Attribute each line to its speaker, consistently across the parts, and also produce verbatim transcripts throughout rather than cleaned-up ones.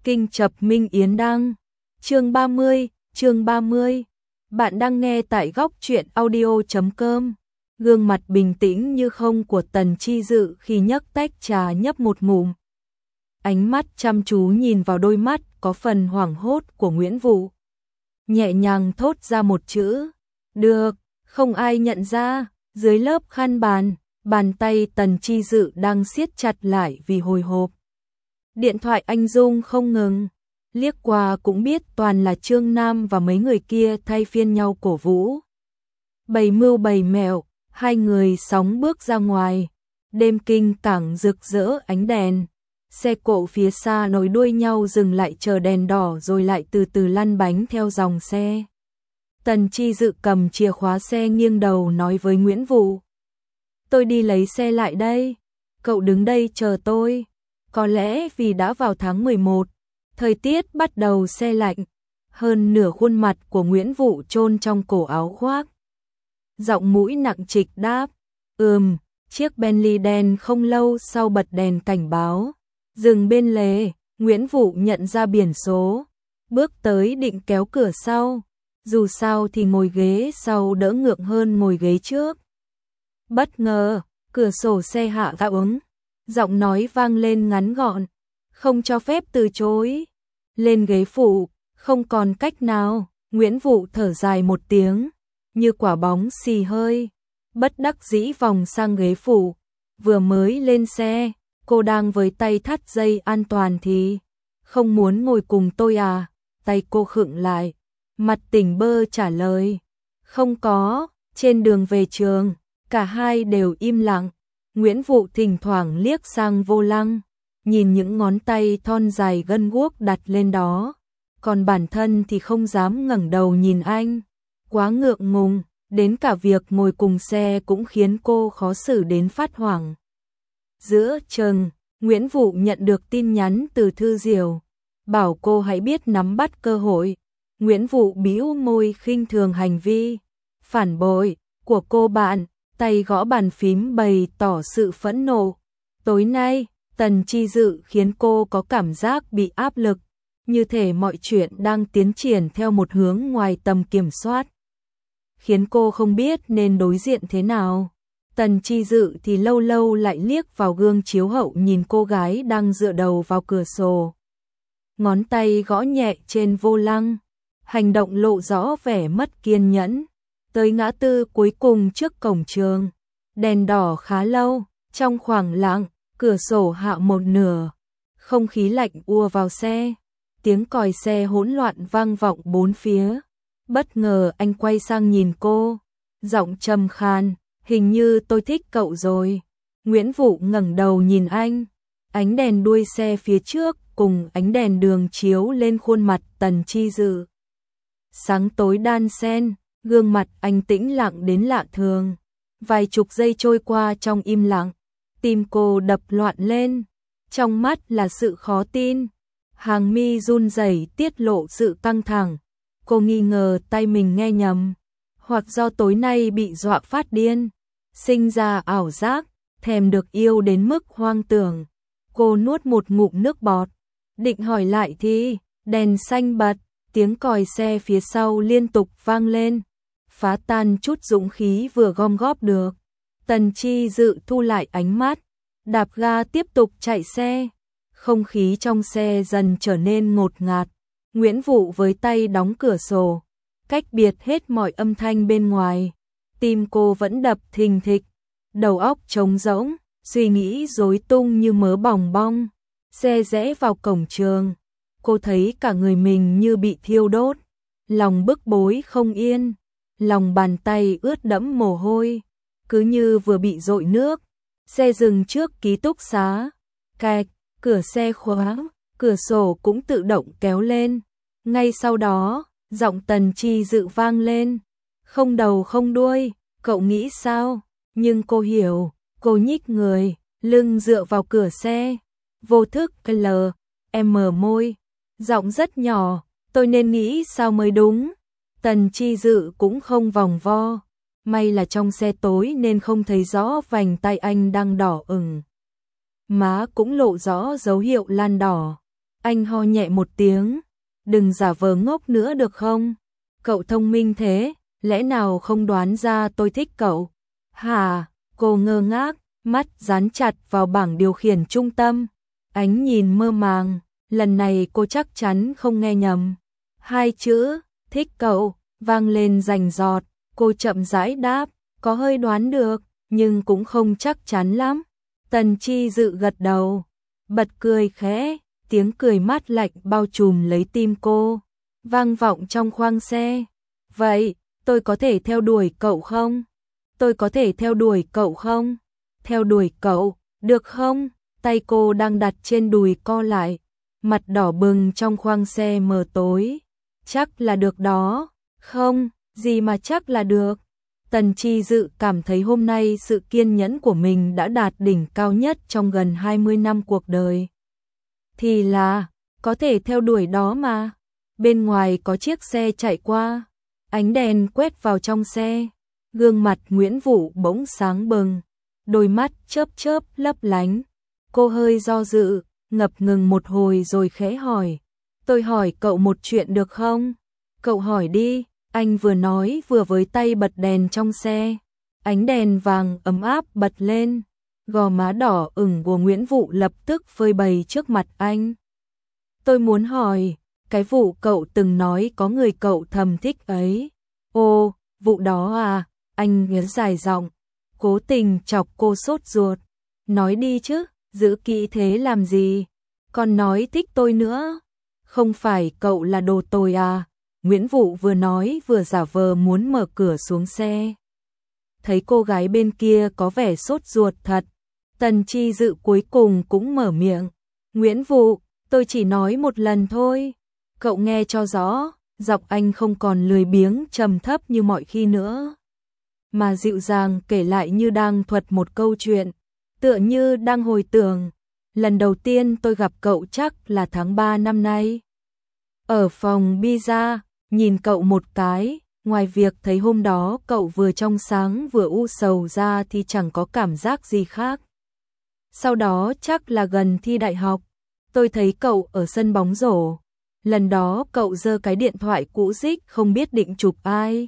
Speaker 1: Kinh Chập Minh Yến Đăng. Chương ba mươi, chương ba mươi. Bạn đang nghe tại góc truyện audio chấm com. Gương mặt bình tĩnh như không của Tần Chi Dự khi nhấc tách trà nhấp một ngụm. Ánh mắt chăm chú nhìn vào đôi mắt có phần hoảng hốt của Nguyễn Vũ. Nhẹ nhàng thốt ra một chữ. Được, không ai nhận ra. Dưới lớp khăn bàn, bàn tay Tần Chi Dự đang siết chặt lại vì hồi hộp. Điện thoại anh rung không ngừng. Liếc qua cũng biết toàn là Trương Nam và mấy người kia thay phiên nhau cổ vũ. Bày mưu bày mẹo, hai người sóng bước ra ngoài. Đêm kinh cảng rực rỡ ánh đèn. Xe cộ phía xa nối đuôi nhau dừng lại chờ đèn đỏ rồi lại từ từ lăn bánh theo dòng xe. Tần Chi Dự cầm chìa khóa xe nghiêng đầu nói với Nguyễn Vũ. Tôi đi lấy xe lại đây. Cậu đứng đây chờ tôi. Có lẽ vì đã vào tháng mười một, thời tiết bắt đầu se lạnh. Hơn nửa khuôn mặt của Nguyễn Vũ chôn trong cổ áo khoác. Giọng mũi nặng trịch đáp. Ừm, chiếc Bentley đen không lâu sau bật đèn cảnh báo. Dừng bên lề, Nguyễn Vũ nhận ra biển số. Bước tới định kéo cửa sau. Dù sao thì ngồi ghế sau đỡ ngượng hơn ngồi ghế trước. Bất ngờ, cửa sổ xe hạ ga ứng. Giọng nói vang lên ngắn gọn. Không cho phép từ chối. Lên ghế phụ, không còn cách nào. Nguyễn Vũ thở dài một tiếng. Như quả bóng xì hơi. Bất đắc dĩ vòng sang ghế phụ. Vừa mới lên xe, cô đang với tay thắt dây an toàn thì. Không muốn ngồi cùng tôi à? Tay cô khựng lại. Mặt tỉnh bơ trả lời. Không có. Trên đường về trường, cả hai đều im lặng. Nguyễn Vũ thỉnh thoảng liếc sang vô lăng, nhìn những ngón tay thon dài gân guốc đặt lên đó. Còn bản thân thì không dám ngẩng đầu nhìn anh. Quá ngượng ngùng, đến cả việc ngồi cùng xe cũng khiến cô khó xử đến phát hoảng. Giữa chừng, Nguyễn Vũ nhận được tin nhắn từ Thư Diều. Bảo cô hãy biết nắm bắt cơ hội. Nguyễn Vũ bĩu môi khinh thường hành vi phản bội của cô bạn. Tay gõ bàn phím bày tỏ sự phẫn nộ. Tối nay, Tần Chi Dự khiến cô có cảm giác bị áp lực, như thể mọi chuyện đang tiến triển theo một hướng ngoài tầm kiểm soát. Khiến cô không biết nên đối diện thế nào. Tần Chi Dự thì lâu lâu lại liếc vào gương chiếu hậu nhìn cô gái đang dựa đầu vào cửa sổ. Ngón tay gõ nhẹ trên vô lăng, hành động lộ rõ vẻ mất kiên nhẫn. Tới ngã tư cuối cùng trước cổng trường, đèn đỏ khá lâu, trong khoảng lặng, cửa sổ hạ một nửa, không khí lạnh ùa vào xe, tiếng còi xe hỗn loạn vang vọng bốn phía. Bất ngờ anh quay sang nhìn cô, giọng trầm khan, hình như tôi thích cậu rồi. Nguyễn Vũ ngẩng đầu nhìn anh, ánh đèn đuôi xe phía trước cùng ánh đèn đường chiếu lên khuôn mặt Tần Chi Dự. Sáng tối đan xen. Gương mặt anh tĩnh lặng đến lạ thường. Vài chục giây trôi qua trong im lặng. Tim cô đập loạn lên. Trong mắt là sự khó tin. Hàng mi run rẩy tiết lộ sự căng thẳng. Cô nghi ngờ tay mình nghe nhầm. Hoặc do tối nay bị dọa phát điên. Sinh ra ảo giác. Thèm được yêu đến mức hoang tưởng. Cô nuốt một ngụm nước bọt. Định hỏi lại thì đèn xanh bật. Tiếng còi xe phía sau liên tục vang lên. Phá tan chút dũng khí vừa gom góp được. Tần Chi Dự thu lại ánh mắt, đạp ga tiếp tục chạy xe. Không khí trong xe dần trở nên ngột ngạt. Nguyễn Vũ với tay đóng cửa sổ, cách biệt hết mọi âm thanh bên ngoài. Tim cô vẫn đập thình thịch, đầu óc trống rỗng, suy nghĩ rối tung như mớ bòng bong. Xe rẽ vào cổng trường, cô thấy cả người mình như bị thiêu đốt, lòng bức bối không yên. Lòng bàn tay ướt đẫm mồ hôi, cứ như vừa bị dội nước. Xe dừng trước ký túc xá. Cạch, cửa xe khóa, cửa sổ cũng tự động kéo lên. Ngay sau đó, giọng Tần Chi Dự vang lên. Không đầu không đuôi, cậu nghĩ sao? Nhưng cô hiểu, cô nhích người, lưng dựa vào cửa xe. Vô thức lờ, em mở môi, giọng rất nhỏ, tôi nên nghĩ sao mới đúng. Tần Chi Dự cũng không vòng vo. May là trong xe tối nên không thấy rõ vành tay anh đang đỏ ửng. Má cũng lộ rõ dấu hiệu lan đỏ. Anh ho nhẹ một tiếng, đừng giả vờ ngốc nữa được không? Cậu thông minh thế, lẽ nào không đoán ra tôi thích cậu? Hả? Cô ngơ ngác, mắt dán chặt vào bảng điều khiển trung tâm, ánh nhìn mơ màng, lần này cô chắc chắn không nghe nhầm. Hai chữ, thích cậu, vang lên rành rọt, cô chậm rãi đáp, có hơi đoán được, nhưng cũng không chắc chắn lắm. Tần Chi Dự gật đầu, bật cười khẽ, tiếng cười mát lạnh bao trùm lấy tim cô, vang vọng trong khoang xe. Vậy, tôi có thể theo đuổi cậu không? Tôi có thể theo đuổi cậu không? Theo đuổi cậu, được không? Tay cô đang đặt trên đùi co lại, mặt đỏ bừng trong khoang xe mờ tối. Chắc là được đó. Không, gì mà chắc là được. Tần Chi Dự cảm thấy hôm nay sự kiên nhẫn của mình đã đạt đỉnh cao nhất trong gần hai mươi năm cuộc đời. Thì là, có thể theo đuổi đó mà. Bên ngoài có chiếc xe chạy qua, ánh đèn quét vào trong xe, gương mặt Nguyễn Vũ bỗng sáng bừng, đôi mắt chớp chớp lấp lánh. Cô hơi do dự, ngập ngừng một hồi rồi khẽ hỏi, tôi hỏi cậu một chuyện được không? Cậu hỏi đi, anh vừa nói vừa với tay bật đèn trong xe, ánh đèn vàng ấm áp bật lên, gò má đỏ ửng của Nguyễn Vũ lập tức phơi bày trước mặt anh. Tôi muốn hỏi, cái vụ cậu từng nói có người cậu thầm thích ấy. Ồ, vụ đó à, anh nhớ dài giọng, cố tình chọc cô sốt ruột. Nói đi chứ, giữ kỹ thế làm gì? Còn nói thích tôi nữa. Không phải cậu là đồ tồi à? Nguyễn Vũ vừa nói vừa giả vờ muốn mở cửa xuống xe. Thấy cô gái bên kia có vẻ sốt ruột thật, Tần Chi Dự cuối cùng cũng mở miệng. Nguyễn Vũ, tôi chỉ nói một lần thôi. Cậu nghe cho rõ, giọng anh không còn lười biếng trầm thấp như mọi khi nữa, mà dịu dàng kể lại như đang thuật một câu chuyện, tựa như đang hồi tưởng. Lần đầu tiên tôi gặp cậu chắc là tháng ba năm nay. Ở phòng pizza, nhìn cậu một cái, ngoài việc thấy hôm đó cậu vừa trong sáng vừa u sầu ra thì chẳng có cảm giác gì khác. Sau đó chắc là gần thi đại học, tôi thấy cậu ở sân bóng rổ. Lần đó cậu giơ cái điện thoại cũ rích không biết định chụp ai.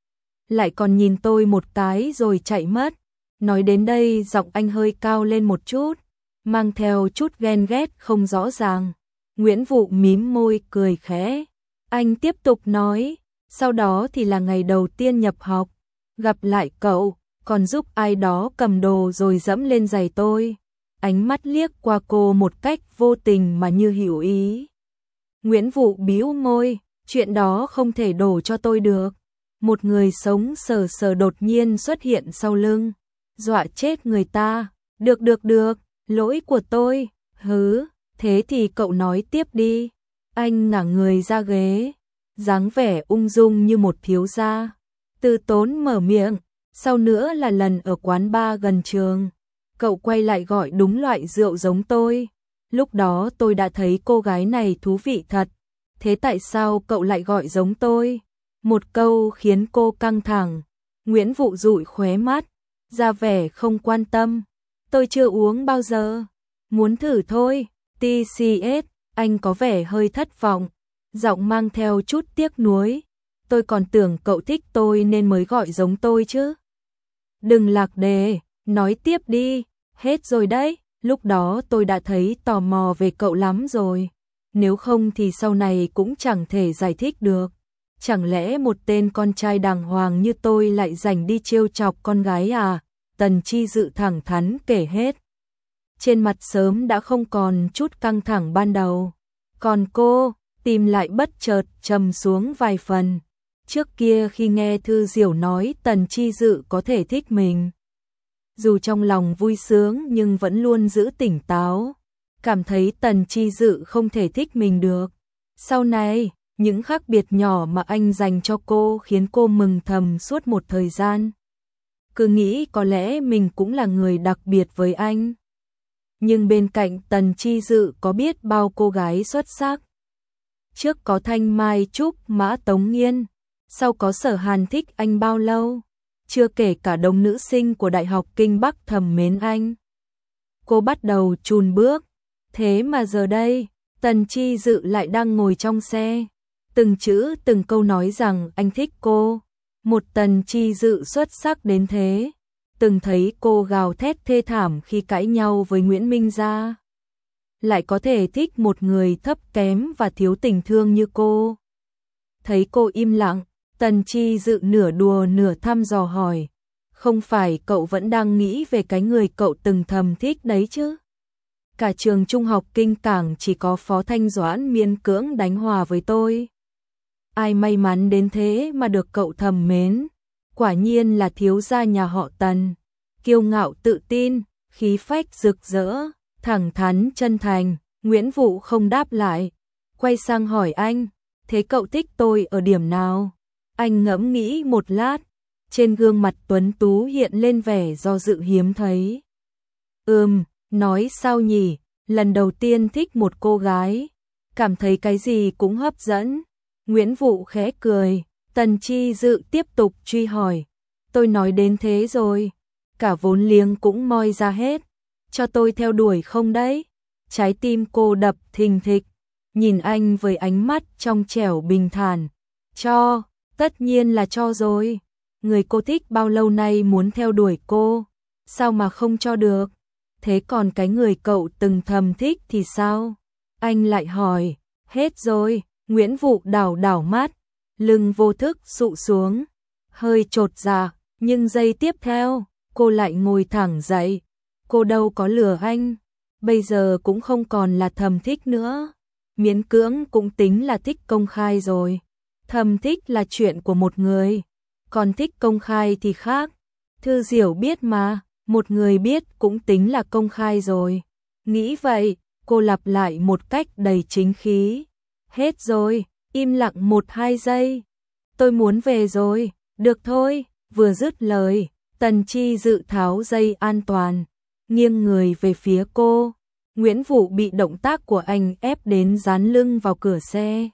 Speaker 1: Lại còn nhìn tôi một cái rồi chạy mất. Nói đến đây giọng anh hơi cao lên một chút, mang theo chút ghen ghét không rõ ràng. Nguyễn Vũ mím môi cười khẽ. Anh tiếp tục nói, sau đó thì là ngày đầu tiên nhập học. Gặp lại cậu, còn giúp ai đó cầm đồ rồi dẫm lên giày tôi. Ánh mắt liếc qua cô một cách vô tình mà như hiểu ý. Nguyễn Vũ bĩu môi, chuyện đó không thể đổ cho tôi được. Một người sống sờ sờ đột nhiên xuất hiện sau lưng, dọa chết người ta. Được được được, lỗi của tôi. Hứ, thế thì cậu nói tiếp đi. Anh ngả người ra ghế, dáng vẻ ung dung như một thiếu gia. Từ tốn mở miệng, sau nữa là lần ở quán bar gần trường. Cậu quay lại gọi đúng loại rượu giống tôi. Lúc đó tôi đã thấy cô gái này thú vị thật. Thế tại sao cậu lại gọi giống tôi? Một câu khiến cô căng thẳng. Nguyễn Vũ dụi khóe mắt, ra vẻ không quan tâm. Tôi chưa uống bao giờ. Muốn thử thôi. tê xê ét, anh có vẻ hơi thất vọng. Giọng mang theo chút tiếc nuối. Tôi còn tưởng cậu thích tôi nên mới gọi giống tôi chứ. Đừng lạc đề, nói tiếp đi. Hết rồi đấy. Lúc đó tôi đã thấy tò mò về cậu lắm rồi. Nếu không thì sau này cũng chẳng thể giải thích được. Chẳng lẽ một tên con trai đàng hoàng như tôi lại rảnh đi trêu chọc con gái à? Tần Chi Dự thẳng thắn kể hết. Trên mặt sớm đã không còn chút căng thẳng ban đầu. Còn cô, tìm lại bất chợt trầm xuống vài phần. Trước kia khi nghe Thư Diểu nói Tần Chi Dự có thể thích mình, dù trong lòng vui sướng nhưng vẫn luôn giữ tỉnh táo, cảm thấy Tần Chi Dự không thể thích mình được. Sau này, những khác biệt nhỏ mà anh dành cho cô khiến cô mừng thầm suốt một thời gian. Cứ nghĩ có lẽ mình cũng là người đặc biệt với anh. Nhưng bên cạnh Tần Chi Dự có biết bao cô gái xuất sắc. Trước có Thanh Mai Trúc, Mã Tống Nghiên, sau có Sở Hàn thích anh bao lâu. Chưa kể cả đông nữ sinh của Đại học Kinh Bắc thầm mến anh. Cô bắt đầu chùn bước. Thế mà giờ đây, Tần Chi Dự lại đang ngồi trong xe, từng chữ từng câu nói rằng anh thích cô. Một Tần Chi Dự xuất sắc đến thế, từng thấy cô gào thét thê thảm khi cãi nhau với Nguyễn Minh Gia, lại có thể thích một người thấp kém và thiếu tình thương như cô. Thấy cô im lặng, Tần Chi Dự nửa đùa nửa thăm dò hỏi, không phải cậu vẫn đang nghĩ về cái người cậu từng thầm thích đấy chứ? Cả trường trung học Kinh Cảng chỉ có Phó Thanh Doãn miễn cưỡng đánh hòa với tôi. Ai may mắn đến thế mà được cậu thầm mến, quả nhiên là thiếu gia nhà họ Tần, kiêu ngạo tự tin, khí phách rực rỡ, thẳng thắn chân thành. Nguyễn Vũ không đáp lại, quay sang hỏi anh, thế cậu thích tôi ở điểm nào? Anh ngẫm nghĩ một lát, trên gương mặt tuấn tú hiện lên vẻ do dự hiếm thấy. Ừm, nói sao nhỉ, lần đầu tiên thích một cô gái, cảm thấy cái gì cũng hấp dẫn. Nguyễn Vũ khẽ cười, Tần Chi Dự tiếp tục truy hỏi, tôi nói đến thế rồi, cả vốn liếng cũng moi ra hết, cho tôi theo đuổi không đấy? Trái tim cô đập thình thịch, nhìn anh với ánh mắt trong trẻo bình thản, cho, tất nhiên là cho rồi, người cô thích bao lâu nay muốn theo đuổi cô, sao mà không cho được? Thế còn cái người cậu từng thầm thích thì sao? Anh lại hỏi, hết rồi. Nguyễn Vũ đảo đảo mắt, lưng vô thức sụ xuống, hơi chột dạ, nhưng giây tiếp theo, cô lại ngồi thẳng dậy. Cô đâu có lừa anh, bây giờ cũng không còn là thầm thích nữa, miễn cưỡng cũng tính là thích công khai rồi. Thầm thích là chuyện của một người, còn thích công khai thì khác. Thư Diểu biết mà, một người biết cũng tính là công khai rồi. Nghĩ vậy, cô lặp lại một cách đầy chính khí. Hết rồi, im lặng một hai giây. Tôi muốn về rồi, được thôi. Vừa dứt lời, Tần Chi Dự tháo dây an toàn, nghiêng người về phía cô. Nguyễn Vũ bị động tác của anh ép đến dán lưng vào cửa xe.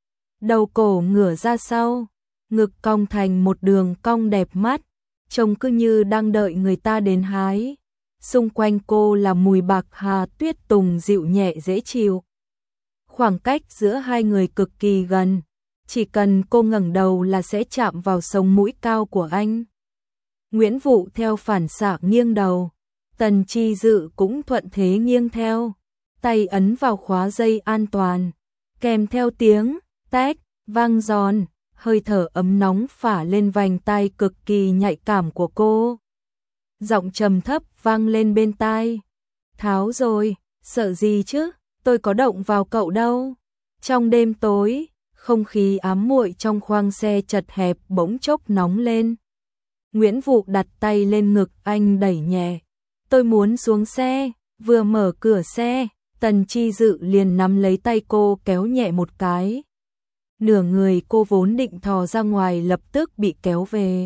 Speaker 1: Đầu cổ ngửa ra sau, ngực cong thành một đường cong đẹp mắt, trông cứ như đang đợi người ta đến hái. Xung quanh cô là mùi bạc hà tuyết tùng dịu nhẹ dễ chịu. Khoảng cách giữa hai người cực kỳ gần, chỉ cần cô ngẩng đầu là sẽ chạm vào sống mũi cao của anh. Nguyễn Vũ theo phản xạ nghiêng đầu, Tần Chi Dự cũng thuận thế nghiêng theo, tay ấn vào khóa dây an toàn, kèm theo tiếng tách vang giòn, hơi thở ấm nóng phả lên vành tai cực kỳ nhạy cảm của cô. Giọng trầm thấp vang lên bên tai, tháo rồi, sợ gì chứ? Tôi có động vào cậu đâu. Trong đêm tối, không khí ám muội trong khoang xe chật hẹp bỗng chốc nóng lên. Nguyễn Vũ đặt tay lên ngực anh đẩy nhẹ. Tôi muốn xuống xe. Vừa mở cửa xe, Tần Chi Dự liền nắm lấy tay cô kéo nhẹ một cái. Nửa người cô vốn định thò ra ngoài lập tức bị kéo về.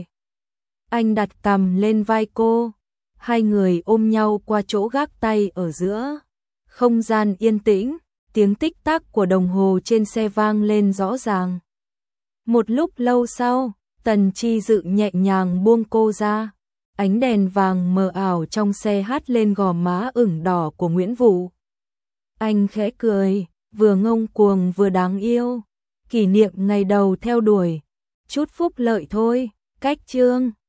Speaker 1: Anh đặt cằm lên vai cô. Hai người ôm nhau qua chỗ gác tay ở giữa. Không gian yên tĩnh, tiếng tích tắc của đồng hồ trên xe vang lên rõ ràng. Một lúc lâu sau, Tần Chi Dự nhẹ nhàng buông cô ra. Ánh đèn vàng mờ ảo trong xe hắt lên gò má ửng đỏ của Nguyễn Vũ. Anh khẽ cười, vừa ngông cuồng vừa đáng yêu. Kỷ niệm ngày đầu theo đuổi, chút phúc lợi thôi. Cách chương